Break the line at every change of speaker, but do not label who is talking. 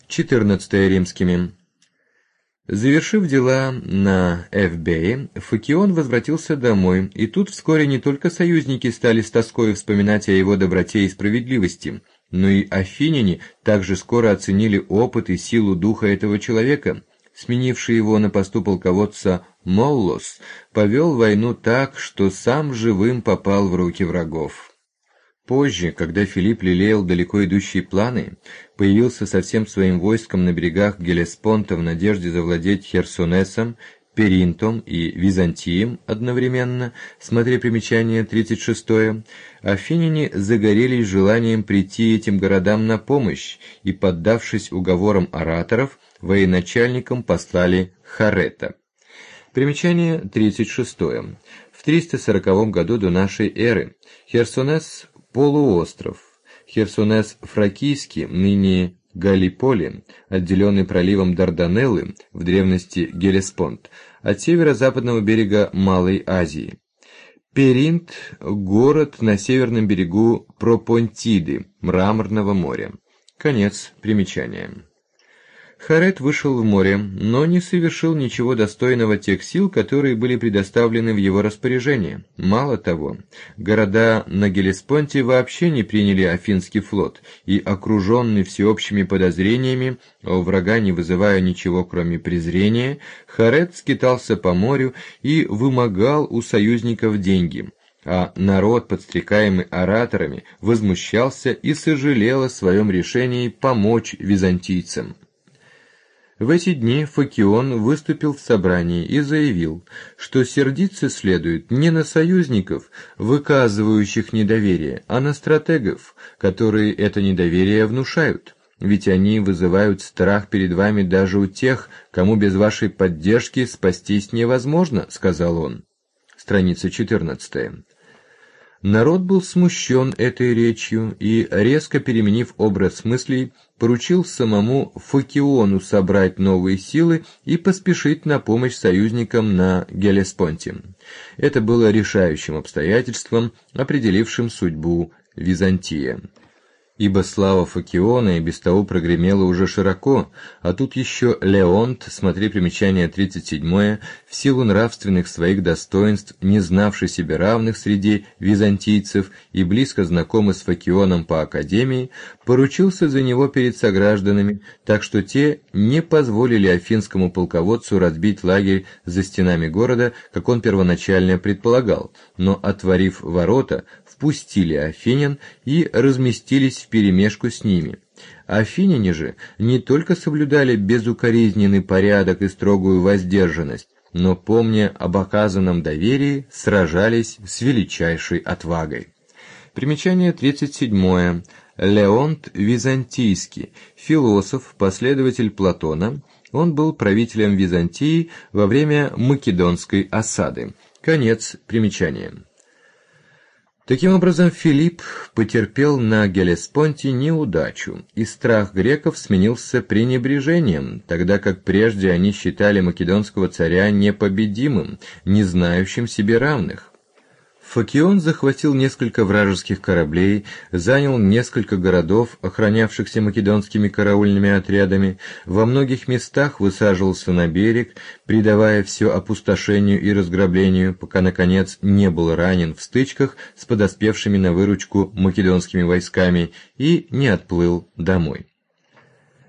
14 римскими. Завершив дела на Эвбее, Фокион возвратился домой, и тут вскоре не только союзники стали с тоской вспоминать о его доброте и справедливости, но и афиняне также скоро оценили опыт и силу духа этого человека. Сменивший его на посту полководца Моллос повел войну так, что сам живым попал в руки врагов. Позже, когда Филипп лелеял далеко идущие планы, появился со всем своим войском на берегах Геллеспонта в надежде завладеть Херсонесом, Перинтом и Византием одновременно, смотри примечание 36, афиняне загорелись желанием прийти этим городам на помощь и, поддавшись уговорам ораторов, военачальникам послали Харета. Примечание 36. В 340 году до нашей эры Херсонес – полуостров. Херсонес Фракийский, ныне Галлиполи, отделенный проливом Дарданеллы, в древности Геллеспонт, от северо-западного берега Малой Азии. Перинт – город на северном берегу Пропонтиды, Мраморного моря. Конец примечания. Харет вышел в море, но не совершил ничего достойного тех сил, которые были предоставлены в его распоряжение. Мало того, города на Геллеспонте вообще не приняли Афинский флот, и, окруженный всеобщими подозрениями, а у врага не вызывая ничего кроме презрения, Харет скитался по морю и вымогал у союзников деньги. А народ, подстрекаемый ораторами, возмущался и сожалел о своем решении помочь византийцам. В эти дни Фокион выступил в собрании и заявил, что сердиться следует не на союзников, выказывающих недоверие, а на стратегов, которые это недоверие внушают. Ведь они вызывают страх перед вами даже у тех, кому без вашей поддержки спастись невозможно, сказал он. Страница 14. Народ был смущен этой речью и, резко переменив образ мыслей, поручил самому Фокиону собрать новые силы и поспешить на помощь союзникам на Геллеспонте. Это было решающим обстоятельством, определившим судьбу Византии. Ибо слава Фокиона и без того прогремела уже широко, а тут еще Леонт, смотри примечание 37, в силу нравственных своих достоинств, не знавший себе равных среди византийцев и близко знакомый с Фокионом по академии, поручился за него перед согражданами, так что те не позволили афинскому полководцу разбить лагерь за стенами города, как он первоначально предполагал, но, отворив ворота, впустили афинян и разместились вперемешку с ними. Афиняне же не только соблюдали безукоризненный порядок и строгую воздержанность, но, помня об оказанном доверии, сражались с величайшей отвагой. Примечание 37. Леонт Византийский, философ, последователь Платона. Он был правителем Византии во время Македонской осады. Конец примечания. Таким образом, Филипп потерпел на Геллеспонте неудачу, и страх греков сменился пренебрежением, тогда как прежде они считали македонского царя непобедимым, не знающим себе равных. Фокион захватил несколько вражеских кораблей, занял несколько городов, охранявшихся македонскими караульными отрядами, во многих местах высаживался на берег, придавая все опустошению и разграблению, пока, наконец, не был ранен в стычках с подоспевшими на выручку македонскими войсками и не отплыл домой.